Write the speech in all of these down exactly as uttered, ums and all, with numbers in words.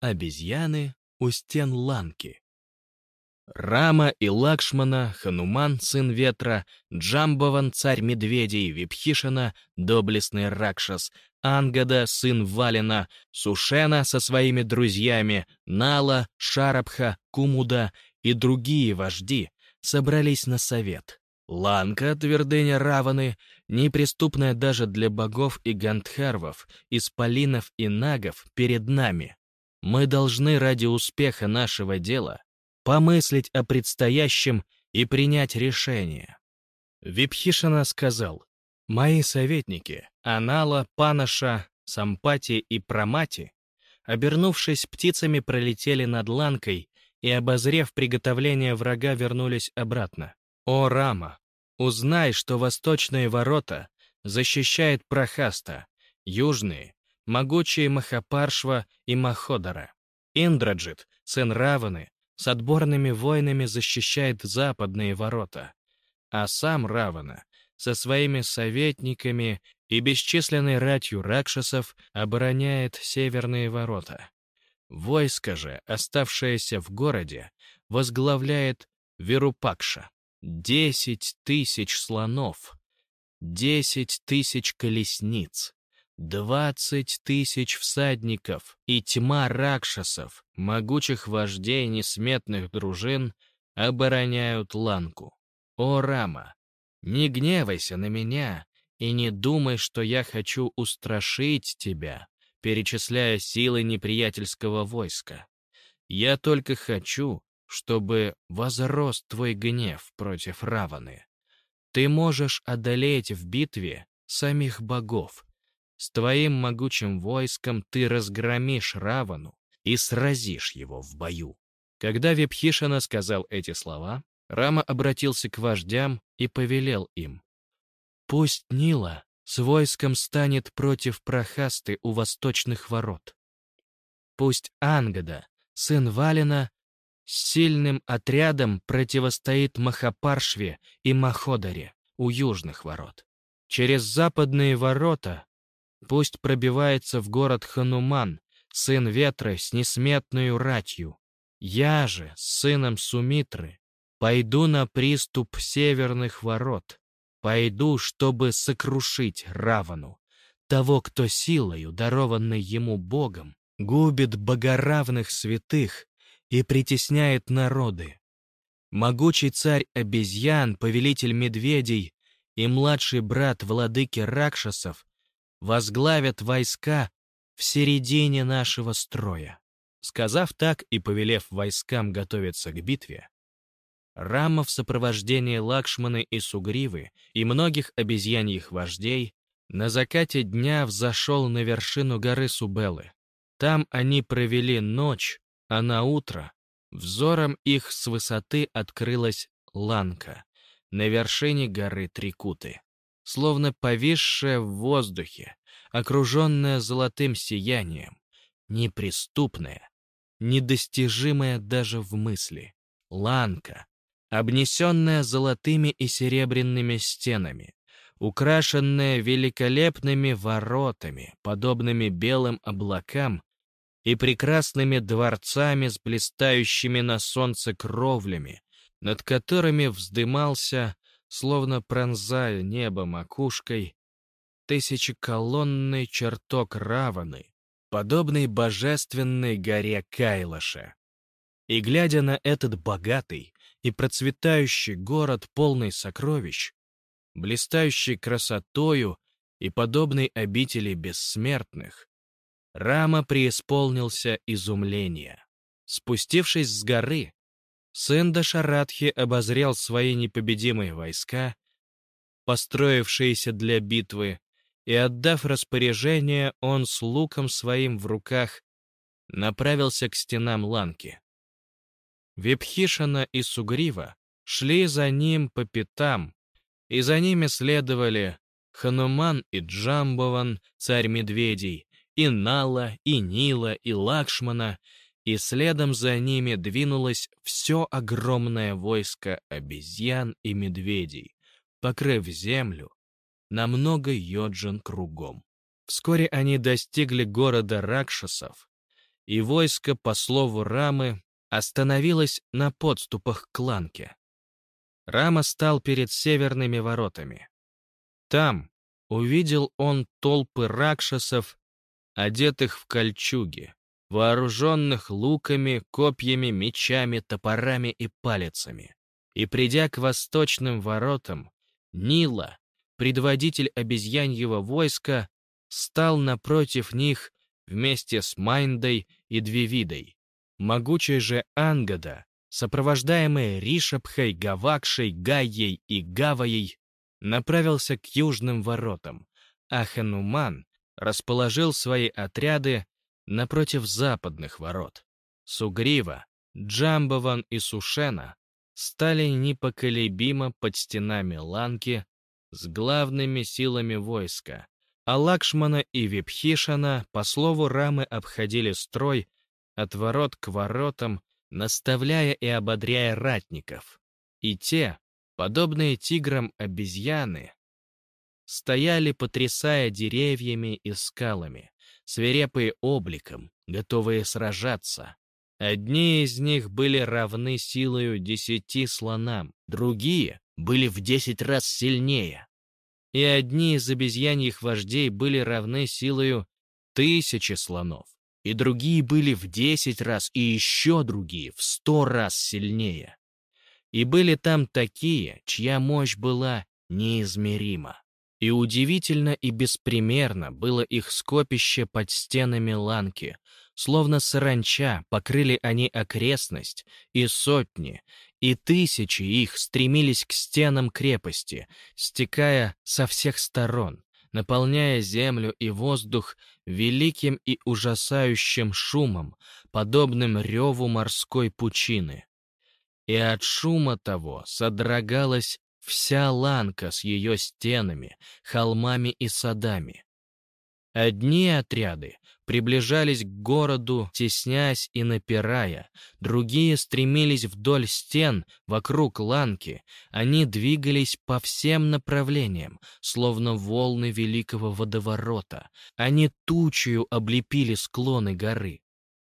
Обезьяны у стен Ланки. Рама и Лакшмана, Хануман, сын ветра, Джамбаван, царь медведей, Випхишана, доблестный Ракшас, Ангада, сын Валина, Сушена со своими друзьями, Нала, Шарабха, Кумуда и другие вожди собрались на совет. Ланка, твердыня Раваны, неприступная даже для богов и гандхарвов, исполинов и нагов, перед нами. Мы должны ради успеха нашего дела помыслить о предстоящем и принять решение. Випхишана сказал: «Мои советники, Анала, Панаша, Сампати и Прамати, обернувшись птицами, пролетели над Ланкой и, обозрев приготовление врага, вернулись обратно. О, Рама, узнай, что восточные ворота защищает Прахаста, южные — могучие Махапаршва и Маходара. Индраджит, сын Раваны, с отборными воинами защищает западные ворота, а сам Равана со своими советниками и бесчисленной ратью ракшасов обороняет северные ворота. Войско же, оставшееся в городе, возглавляет Вирупакша. Десять тысяч слонов, десять тысяч колесниц, двадцать тысяч всадников и тьма ракшасов, могучих вождей несметных дружин, обороняют Ланку. О, Рама, не гневайся на меня и не думай, что я хочу устрашить тебя, перечисляя силы неприятельского войска. Я только хочу, чтобы возрос твой гнев против Раваны. Ты можешь одолеть в битве самих богов. С твоим могучим войском ты разгромишь Равану и сразишь его в бою». Когда Випхишана сказал эти слова, Рама обратился к вождям и повелел им: «Пусть Нила с войском станет против Прахасты у восточных ворот. Пусть Ангада, сын Валина, с сильным отрядом противостоит Махапаршве и Маходаре у южных ворот. Через западные ворота пусть пробивается в город Хануман, сын ветра с несметною ратью. Я же, с сыном Сумитры, пойду на приступ северных ворот. Пойду, чтобы сокрушить Равану, того, кто силою, дарованной ему Богом, губит богоравных святых и притесняет народы. Могучий царь обезьян, повелитель медведей и младший брат владыки Ракшасов возглавят войска в середине нашего строя». Сказав так и повелев войскам готовиться к битве, Рама в сопровождении Лакшманы и Сугривы и многих обезьяньих вождей на закате дня взошел на вершину горы Субелы. Там они провели ночь, а на утро взором их с высоты открылась Ланка на вершине горы Трикуты, словно повисшая в воздухе, окруженная золотым сиянием, неприступная, недостижимая даже в мысли. Ланка, обнесенная золотыми и серебряными стенами, украшенная великолепными воротами, подобными белым облакам, и прекрасными дворцами с блистающими на солнце кровлями, над которыми вздымался, словно пронзая небо макушкой, тысячеколонный чертог Раваны, подобный божественной горе Кайлаша. И глядя на этот богатый и процветающий город, полный сокровищ, блистающий красотою и подобный обители бессмертных, Рама преисполнился изумления. Спустившись с горы, сын Дашаратхи обозрел свои непобедимые войска, построившиеся для битвы, и, отдав распоряжение, он с луком своим в руках направился к стенам Ланки. Випхишана и Сугрива шли за ним по пятам, и за ними следовали Хануман и Джамбаван, царь медведей, и Нала, и Нила, и Лакшмана, и следом за ними двинулось все огромное войско обезьян и медведей, покрыв землю на много йоджин кругом. Вскоре они достигли города Ракшасов и войско, по слову Рамы, остановилось на подступах к Ланке. Рама стал перед северными воротами. Там увидел он толпы ракшасов, одетых в кольчуги, вооруженных луками, копьями, мечами, топорами и палицами. И, придя к восточным воротам, Нила, предводитель обезьяньего войска, стал напротив них вместе с Майндой и Двивидой. Могучий же Ангада, сопровождаемый Ришабхой, Гавакшей, Гайей и Гаваей, направился к южным воротам, а Хануман расположил свои отряды напротив западных ворот. Сугрива, Джамбаван и Сушена стали непоколебимо под стенами Ланки с главными силами войска, а Лакшмана и Вибхишана, по слову Рамы, обходили строй от ворот к воротам, наставляя и ободряя ратников. И те, подобные тиграм обезьяны, стояли, потрясая деревьями и скалами, свирепые обликом, готовые сражаться. Одни из них были равны силою десяти слонам, другие были в десять раз сильнее. И одни из обезьяньих вождей были равны силою тысячи слонов, и другие были в десять раз, и еще другие в сто раз сильнее. И были там такие, чья мощь была неизмерима. И удивительно и беспримерно было их скопище под стенами Ланки, словно саранча покрыли они окрестность, и сотни, и тысячи их стремились к стенам крепости, стекая со всех сторон, наполняя землю и воздух великим и ужасающим шумом, подобным реву морской пучины. И от шума того содрогалась вся Ланка с ее стенами, холмами и садами. Одни отряды приближались к городу, теснясь и напирая, другие стремились вдоль стен вокруг Ланки, они двигались по всем направлениям, словно волны великого водоворота, они тучью облепили склоны горы.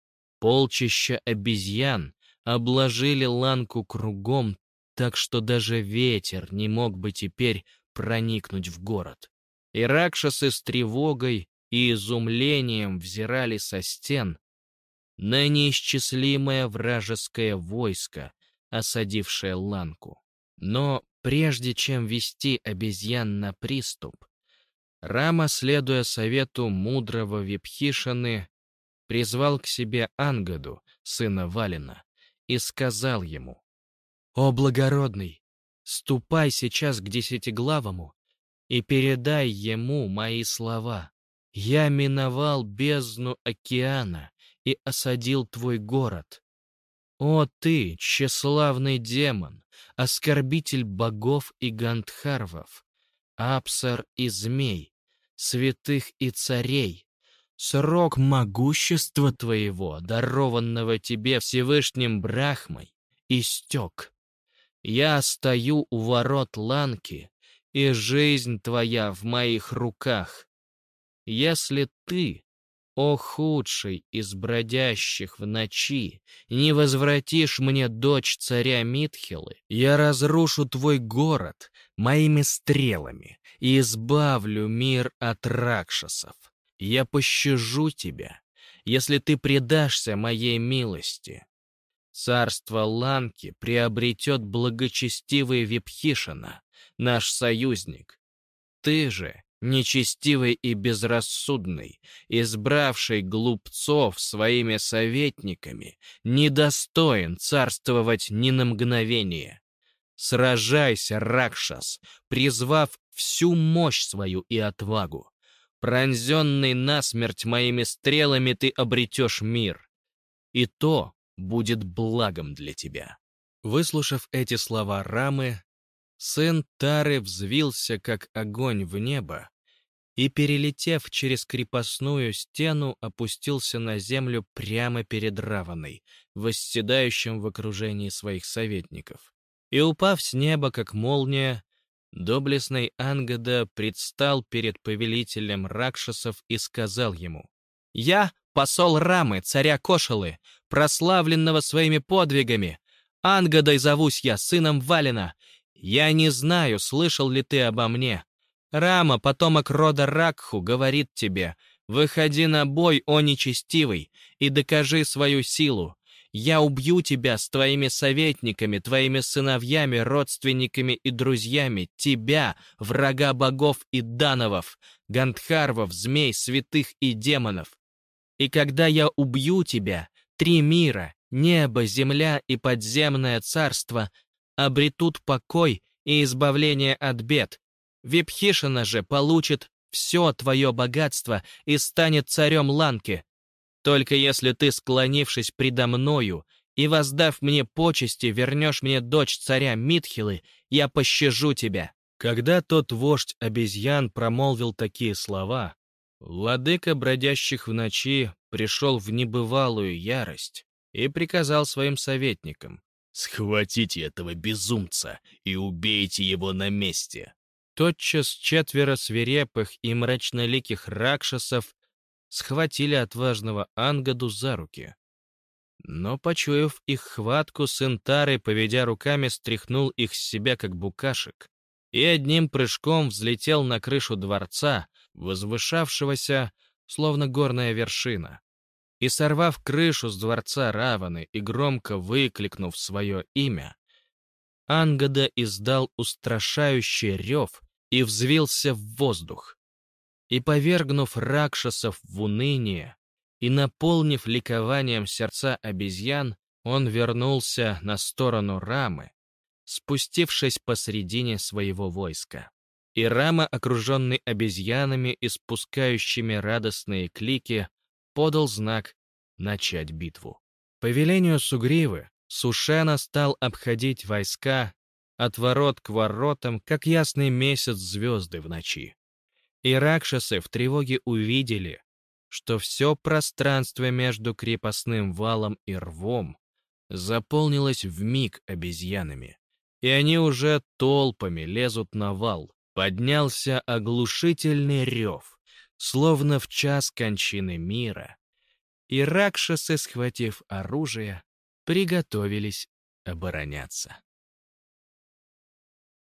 Полчища обезьян обложили Ланку кругом, так что даже ветер не мог бы теперь проникнуть в город. И ракшасы с тревогой и изумлением взирали со стен на неисчислимое вражеское войско, осадившее Ланку. Но прежде чем вести обезьян на приступ, Рама, следуя совету мудрого Вибхишаны, призвал к себе Ангаду, сына Валина, и сказал ему: «О благородный, ступай сейчас к десятиглавому и передай ему мои слова. Я миновал бездну океана и осадил твой город. О ты, тщеславный демон, оскорбитель богов и гандхарвов, апсар и змей, святых и царей, срок могущества твоего, дарованного тебе Всевышним Брахмой, истек. Я стою у ворот Ланки, и жизнь твоя в моих руках. Если ты, о худший из бродящих в ночи, не возвратишь мне дочь царя Митхилы, я разрушу твой город моими стрелами и избавлю мир от ракшасов. Я пощажу тебя, если ты предашься моей милости. Царство Ланки приобретет благочестивый Вибхишана, наш союзник. Ты же, нечестивый и безрассудный, избравший глупцов своими советниками, недостоин царствовать ни на мгновение. Сражайся, Ракшас, призвав всю мощь свою и отвагу. Пронзенный насмерть моими стрелами ты обретешь мир, и то будет благом для тебя». Выслушав эти слова Рамы, сын Тары взвился, как огонь в небо, и, перелетев через крепостную стену, опустился на землю прямо перед Раваной, восседающим в окружении своих советников. И, упав с неба, как молния, доблестный Ангада предстал перед повелителем ракшасов и сказал ему: «Я посол Рамы, царя Кошелы, прославленного своими подвигами. Ангадой зовусь я, сыном Валина. Я не знаю, слышал ли ты обо мне. Рама, потомок рода Ракху, говорит тебе: выходи на бой, о нечестивый, и докажи свою силу. Я убью тебя с твоими советниками, твоими сыновьями, родственниками и друзьями, тебя, врага богов и дановов, гандхарвов, змей, святых и демонов. И когда я убью тебя, три мира, небо, земля и подземное царство обретут покой и избавление от бед. Випхишана же получит все твое богатство и станет царем Ланки. Только если ты, склонившись предо мною и воздав мне почести, вернешь мне дочь царя Митхилы, я пощажу тебя». Когда тот вождь обезьян промолвил такие слова, владыка бродящих в ночи пришел в небывалую ярость и приказал своим советникам: «Схватите этого безумца и убейте его на месте». Тотчас четверо свирепых и мрачноликих ракшасов схватили отважного Ангаду за руки. Но, почуяв их хватку, сын Тары, поведя руками, стряхнул их с себя, как букашек, и одним прыжком взлетел на крышу дворца, возвышавшегося, словно горная вершина. И, сорвав крышу с дворца Раваны и громко выкликнув свое имя, Ангада издал устрашающий рев и взвился в воздух. И, повергнув ракшасов в уныние и наполнив ликованием сердца обезьян, он вернулся на сторону Рамы, спустившись посредине своего войска. И Рама, окруженный обезьянами, испускающими радостные клики, подал знак начать битву. По велению Сугривы Сушена стал обходить войска от ворот к воротам, как ясный месяц звезды в ночи. И ракшасы в тревоге увидели, что все пространство между крепостным валом и рвом заполнилось вмиг обезьянами, и они уже толпами лезут на вал. Поднялся оглушительный рев, словно в час кончины мира, и ракшасы, схватив оружие, приготовились обороняться.